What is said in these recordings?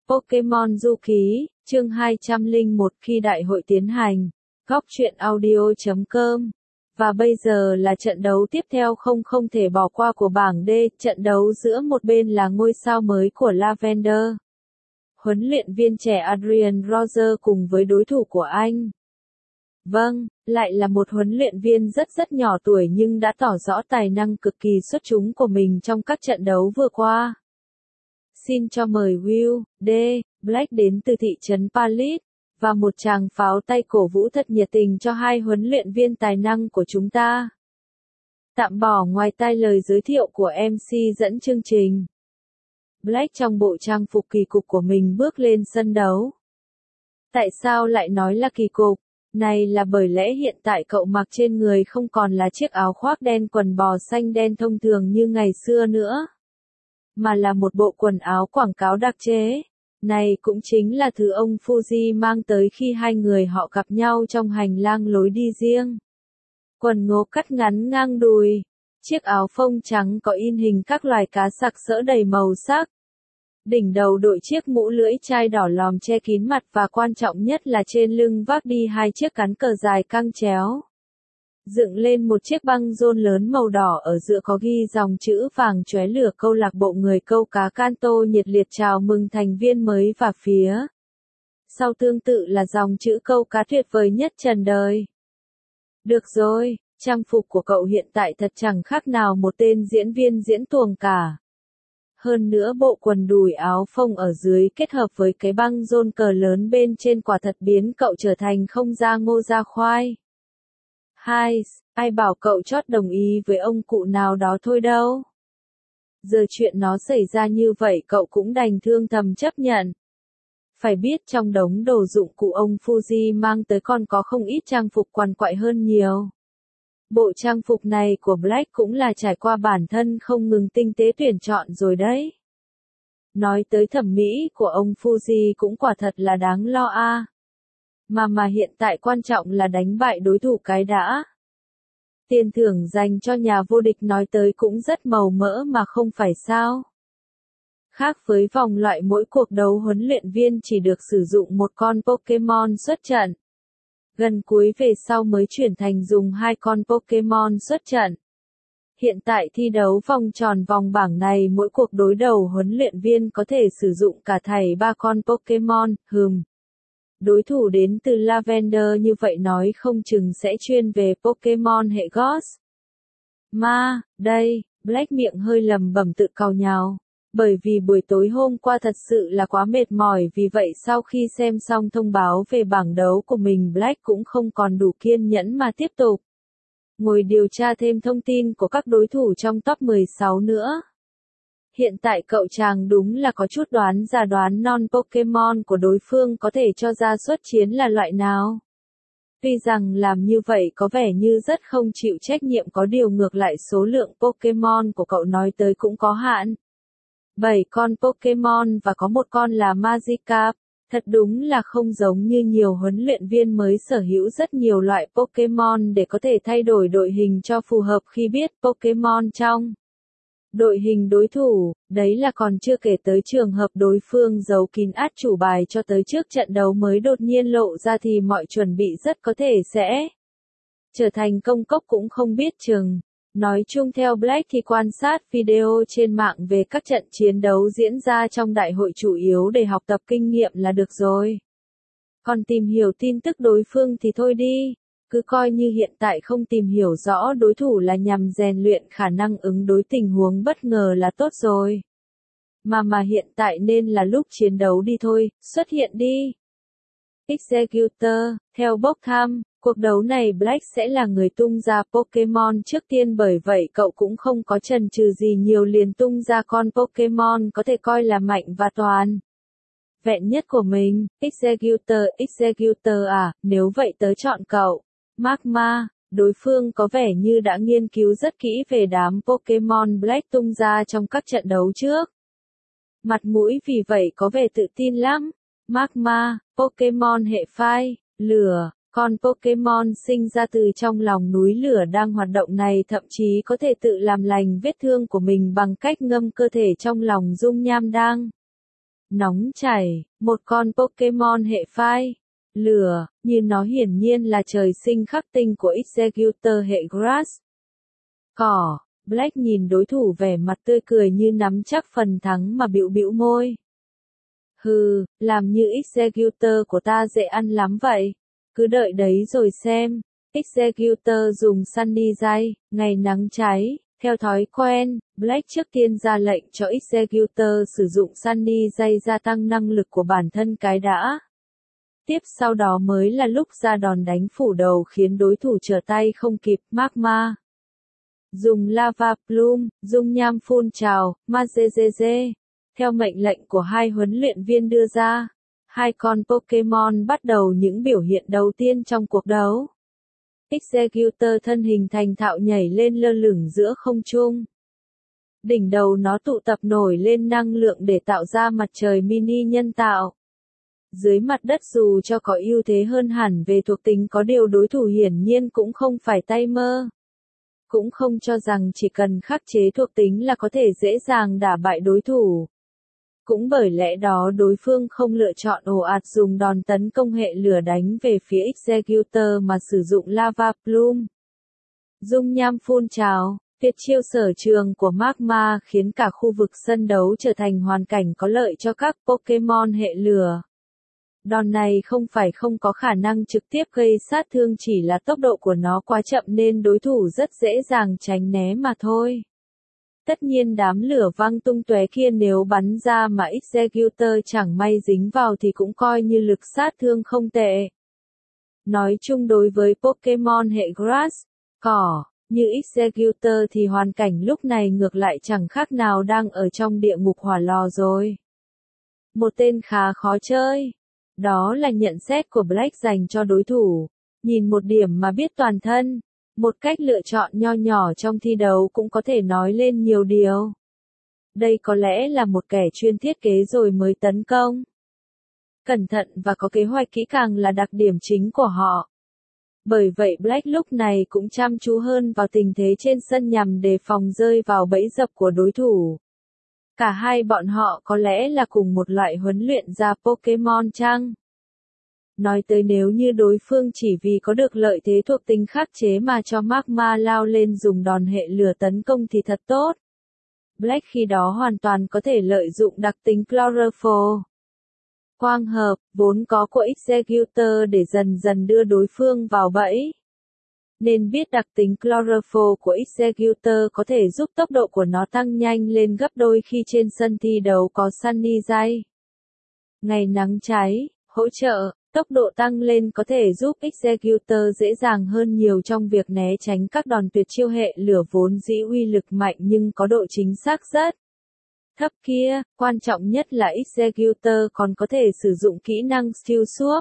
Pokemon Du Ký, chương 201 khi đại hội tiến hành. Góc truyện audio.com. Và bây giờ là trận đấu tiếp theo không thể bỏ qua của bảng D, trận đấu giữa một bên là ngôi sao mới của Lavender. Huấn luyện viên trẻ Adrian Rogers cùng với đối thủ của anh. Vâng, lại là một huấn luyện viên rất nhỏ tuổi nhưng đã tỏ rõ tài năng cực kỳ xuất chúng của mình trong các trận đấu vừa qua. Xin cho mời Will D. Black đến từ thị trấn Palit, và một tràng pháo tay cổ vũ thật nhiệt tình cho hai huấn luyện viên tài năng của chúng ta. Tạm bỏ ngoài tai lời giới thiệu của MC dẫn chương trình. Black trong bộ trang phục kỳ cục của mình bước lên sân đấu. Tại sao lại nói là kỳ cục? Này là bởi lẽ hiện tại cậu mặc trên người không còn là chiếc áo khoác đen quần bò xanh đen thông thường như ngày xưa nữa, mà là một bộ quần áo quảng cáo đặc chế. Này cũng chính là thứ ông Fuji mang tới khi hai người họ gặp nhau trong hành lang lối đi riêng. Quần ngố cắt ngắn ngang đùi, chiếc áo phông trắng có in hình các loài cá sặc sỡ đầy màu sắc. Đỉnh đầu đội chiếc mũ lưỡi chai đỏ lòm che kín mặt và quan trọng nhất là trên lưng vác đi hai chiếc cán cờ dài căng chéo. Dựng lên một chiếc băng rôn lớn màu đỏ ở giữa có ghi dòng chữ vàng chóe lửa câu lạc bộ người câu cá Kanto nhiệt liệt chào mừng thành viên mới và phía sau tương tự là dòng chữ câu cá tuyệt vời nhất trần đời. Được rồi, trang phục của cậu hiện tại thật chẳng khác nào một tên diễn viên diễn tuồng cả. Hơn nữa bộ quần đùi áo phông ở dưới kết hợp với cái băng rôn cờ lớn bên trên quả thật biến cậu trở thành không ra ngô ra khoai. Hai, ai bảo cậu chót đồng ý với ông cụ nào đó thôi đâu. Giờ chuyện nó xảy ra như vậy cậu cũng đành thương thầm chấp nhận. Phải biết trong đống đồ dụng cụ ông Fuji mang tới còn có không ít trang phục quằn quại hơn nhiều. Bộ trang phục này của Black cũng là trải qua bản thân không ngừng tinh tế tuyển chọn rồi đấy. Nói tới thẩm mỹ của ông Fuji cũng quả thật là đáng lo a. Mà hiện tại quan trọng là đánh bại đối thủ cái đã. Tiền thưởng dành cho nhà vô địch nói tới cũng rất màu mỡ mà không phải sao. Khác với vòng loại mỗi cuộc đấu huấn luyện viên chỉ được sử dụng một con Pokemon xuất trận. Gần cuối về sau mới chuyển thành dùng hai con Pokemon xuất trận. Hiện tại thi đấu vòng tròn vòng bảng này mỗi cuộc đối đầu huấn luyện viên có thể sử dụng cả thảy ba con Pokemon, đối thủ đến từ Lavender như vậy nói không chừng sẽ chuyên về Pokemon hệ Ghost. Ma, đây, Black miệng hơi lầm bẩm tự càu nhàu. Bởi vì buổi tối hôm qua thật sự là quá mệt mỏi vì vậy sau khi xem xong thông báo về bảng đấu của mình Black cũng không còn đủ kiên nhẫn mà tiếp tục ngồi điều tra thêm thông tin của các đối thủ trong top 16 nữa. Hiện tại cậu chàng đúng là có chút đoán già đoán non Pokemon của đối phương có thể cho ra xuất chiến là loại nào. Tuy rằng làm như vậy có vẻ như rất không chịu trách nhiệm có điều ngược lại số lượng Pokemon của cậu nói tới cũng có hạn. 7 con Pokemon và có một con là Magikarp, thật đúng là không giống như nhiều huấn luyện viên mới sở hữu rất nhiều loại Pokemon để có thể thay đổi đội hình cho phù hợp khi biết Pokemon trong đội hình đối thủ, đấy là còn chưa kể tới trường hợp đối phương giấu kín át chủ bài cho tới trước trận đấu mới đột nhiên lộ ra thì mọi chuẩn bị rất có thể sẽ trở thành công cốc cũng không biết chừng. Nói chung theo Black thì quan sát video trên mạng về các trận chiến đấu diễn ra trong đại hội chủ yếu để học tập kinh nghiệm là được rồi. Còn tìm hiểu tin tức đối phương thì thôi đi, cứ coi như hiện tại không tìm hiểu rõ đối thủ là nhằm rèn luyện khả năng ứng đối tình huống bất ngờ là tốt rồi. Mà hiện tại nên là lúc chiến đấu đi thôi, xuất hiện đi. Executor, theo bốc thăm, cuộc đấu này Black sẽ là người tung ra Pokemon trước tiên bởi vậy cậu cũng không có chần chừ gì nhiều liền tung ra con Pokemon có thể coi là mạnh và toàn vẹn nhất của mình. Executor à, nếu vậy tớ chọn cậu. Magma, đối phương có vẻ như đã nghiên cứu rất kỹ về đám Pokemon Black tung ra trong các trận đấu trước. Mặt mũi vì vậy có vẻ tự tin lắm. Magma, Pokemon hệ phai, lửa, con Pokemon sinh ra từ trong lòng núi lửa đang hoạt động này thậm chí có thể tự làm lành vết thương của mình bằng cách ngâm cơ thể trong lòng dung nham đang Nóng chảy, một con Pokemon hệ phai, lửa, như nó hiển nhiên là trời sinh khắc tinh của Executor hệ Grass. Cỏ, Black nhìn đối thủ vẻ mặt tươi cười như nắm chắc phần thắng mà bĩu bĩu môi. Hừ, làm như Executor của ta dễ ăn lắm vậy. Cứ đợi đấy rồi xem. Executor dùng Sunny Ray, ngày nắng cháy. Theo thói quen, Black trước tiên ra lệnh cho Executor sử dụng Sunny Ray gia tăng năng lực của bản thân cái đã. Tiếp sau đó mới là lúc ra đòn đánh phủ đầu khiến đối thủ trở tay không kịp. Magma dùng Lava Plume, dung nham phun trào, Mazezeze. Theo mệnh lệnh của hai huấn luyện viên đưa ra, hai con Pokemon bắt đầu những biểu hiện đầu tiên trong cuộc đấu. Executor thân hình thành thạo nhảy lên lơ lửng giữa không trung. Đỉnh đầu nó tụ tập nổi lên năng lượng để tạo ra mặt trời mini nhân tạo. Dưới mặt đất dù cho có ưu thế hơn hẳn về thuộc tính có điều đối thủ hiển nhiên cũng không phải tay mơ. Cũng không cho rằng chỉ cần khắc chế thuộc tính là có thể dễ dàng đả bại đối thủ. Cũng bởi lẽ đó đối phương không lựa chọn ồ ạt dùng đòn tấn công hệ lửa đánh về phía Executor mà sử dụng Lava Plume. Dung nham phun trào, tuyệt chiêu sở trường của Magma khiến cả khu vực sân đấu trở thành hoàn cảnh có lợi cho các Pokemon hệ lửa. Đòn này không phải không có khả năng trực tiếp gây sát thương, chỉ là tốc độ của nó quá chậm nên đối thủ rất dễ dàng tránh né mà thôi. Tất nhiên đám lửa văng tung tóe kia nếu bắn ra mà Executor chẳng may dính vào thì cũng coi như lực sát thương không tệ. Nói chung đối với Pokemon hệ Grass, cỏ, như Executor thì hoàn cảnh lúc này ngược lại chẳng khác nào đang ở trong địa ngục hỏa lò rồi. Một tên khá khó chơi. Đó là nhận xét của Black dành cho đối thủ. Nhìn một điểm mà biết toàn thân. Một cách lựa chọn nho nhỏ trong thi đấu cũng có thể nói lên nhiều điều. Đây có lẽ là một kẻ chuyên thiết kế rồi mới tấn công. Cẩn thận và có kế hoạch kỹ càng là đặc điểm chính của họ. Bởi vậy Black lúc này cũng chăm chú hơn vào tình thế trên sân nhằm đề phòng rơi vào bẫy dập của đối thủ. Cả hai bọn họ có lẽ là cùng một loại huấn luyện ra Pokemon chăng? Nói tới nếu như đối phương chỉ vì có được lợi thế thuộc tính khắc chế mà cho Magma lao lên dùng đòn hệ lửa tấn công thì thật tốt. Black khi đó hoàn toàn có thể lợi dụng đặc tính Chlorophyll. Quang hợp, vốn có của Executor để dần dần đưa đối phương vào bẫy. Nên biết đặc tính Chlorophyll của Executor có thể giúp tốc độ của nó tăng nhanh lên gấp đôi khi trên sân thi đấu có Sunny Ray. Ngày nắng cháy, hỗ trợ, tốc độ tăng lên có thể giúp Executor dễ dàng hơn nhiều trong việc né tránh các đòn tuyệt chiêu hệ lửa vốn dĩ uy lực mạnh nhưng có độ chính xác rất thấp kia. Quan trọng nhất là Executor còn có thể sử dụng kỹ năng Steel Swap.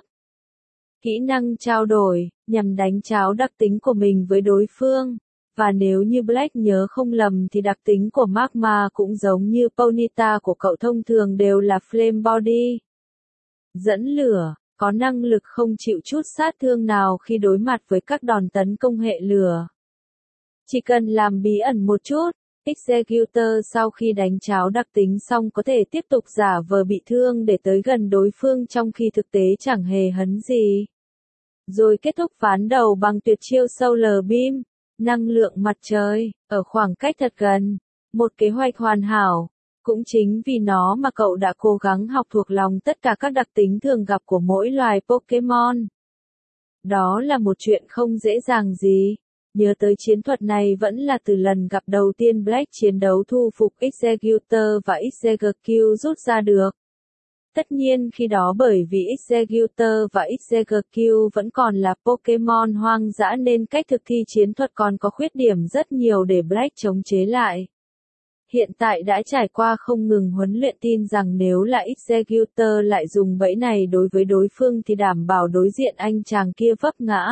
Kỹ năng trao đổi, nhằm đánh tráo đặc tính của mình với đối phương. Và nếu như Black nhớ không lầm thì đặc tính của Magma cũng giống như Ponyta của cậu thông thường đều là Flame Body. Dẫn lửa, có năng lực không chịu chút sát thương nào khi đối mặt với các đòn tấn công hệ lửa. Chỉ cần làm bí ẩn một chút, Executor sau khi đánh tráo đặc tính xong có thể tiếp tục giả vờ bị thương để tới gần đối phương trong khi thực tế chẳng hề hấn gì. Rồi kết thúc ván đầu bằng tuyệt chiêu Solar Beam, năng lượng mặt trời, ở khoảng cách thật gần. Một kế hoạch hoàn hảo. Cũng chính vì nó mà cậu đã cố gắng học thuộc lòng tất cả các đặc tính thường gặp của mỗi loài Pokemon. Đó là một chuyện không dễ dàng gì. Nhớ tới chiến thuật này vẫn là từ lần gặp đầu tiên Black chiến đấu thu phục Executor và Exeggutor rút ra được. Tất nhiên khi đó bởi vì Executor và Exeggutor vẫn còn là Pokemon hoang dã nên cách thực thi chiến thuật còn có khuyết điểm rất nhiều để Black chống chế lại. Hiện tại đã trải qua không ngừng huấn luyện tin rằng nếu là Executor lại dùng bẫy này đối với đối phương thì đảm bảo đối diện anh chàng kia vấp ngã.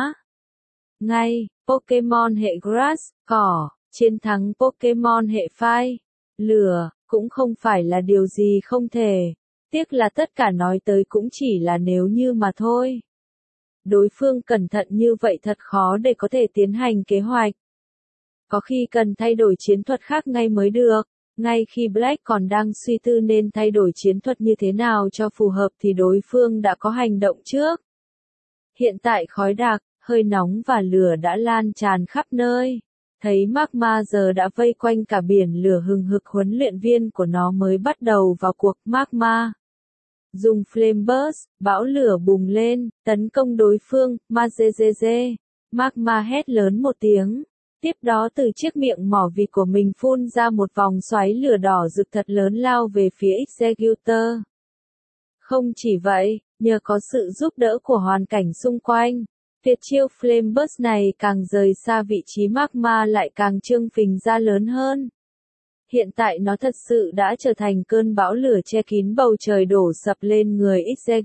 Ngay, Pokemon hệ Grass, cỏ, chiến thắng Pokemon hệ Fire, lửa, cũng không phải là điều gì không thể. Tiếc là tất cả nói tới cũng chỉ là nếu như mà thôi. Đối phương cẩn thận như vậy thật khó để có thể tiến hành kế hoạch. Có khi cần thay đổi chiến thuật khác ngay mới được. Ngay khi Black còn đang suy tư nên thay đổi chiến thuật như thế nào cho phù hợp thì đối phương đã có hành động trước. Hiện tại khói đặc, hơi nóng và lửa đã lan tràn khắp nơi. Thấy Magma giờ đã vây quanh cả biển lửa hừng hực, huấn luyện viên của nó mới bắt đầu vào cuộc. Magma dùng Flame Burst, bão lửa bùng lên, tấn công đối phương. Mazezeze. Magma hét lớn một tiếng. Tiếp đó từ chiếc miệng mỏ vịt của mình phun ra một vòng xoáy lửa đỏ rực thật lớn lao về phía Executor. Không chỉ vậy, nhờ có sự giúp đỡ của hoàn cảnh xung quanh, tuyệt chiêu Flame Burst này càng rời xa vị trí Magma lại càng trương phình ra lớn hơn. Hiện tại nó thật sự đã trở thành cơn bão lửa che kín bầu trời đổ sập lên người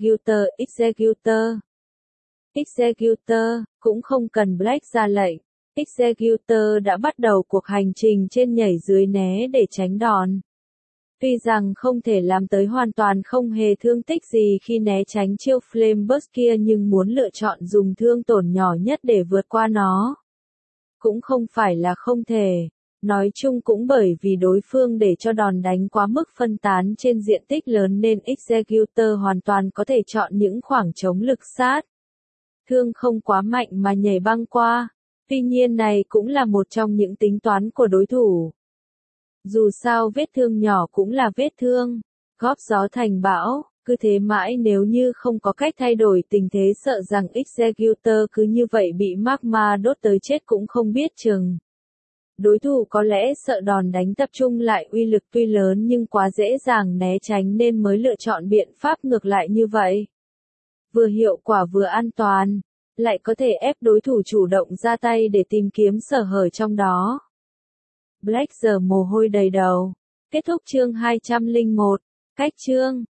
Executor, cũng không cần Black ra lệnh. Executor đã bắt đầu cuộc hành trình trên nhảy dưới né để tránh đòn. Tuy rằng không thể làm tới hoàn toàn không hề thương tích gì khi né tránh chiêu Flame Burst kia, nhưng muốn lựa chọn dùng thương tổn nhỏ nhất để vượt qua nó cũng không phải là không thể. Nói chung cũng bởi vì đối phương để cho đòn đánh quá mức phân tán trên diện tích lớn nên Executor hoàn toàn có thể chọn những khoảng trống lực sát thương không quá mạnh mà nhảy băng qua. Tuy nhiên này cũng là một trong những tính toán của đối thủ. Dù sao vết thương nhỏ cũng là vết thương. Góp gió thành bão, cứ thế mãi nếu như không có cách thay đổi tình thế, sợ rằng Executor cứ như vậy bị Magma đốt tới chết cũng không biết chừng. Đối thủ có lẽ sợ đòn đánh tập trung lại uy lực tuy lớn nhưng quá dễ dàng né tránh nên mới lựa chọn biện pháp ngược lại như vậy. Vừa hiệu quả vừa an toàn, lại có thể ép đối thủ chủ động ra tay để tìm kiếm sở hở trong đó. Black giờ mồ hôi đầy đầu. Kết thúc chương 201. Cách chương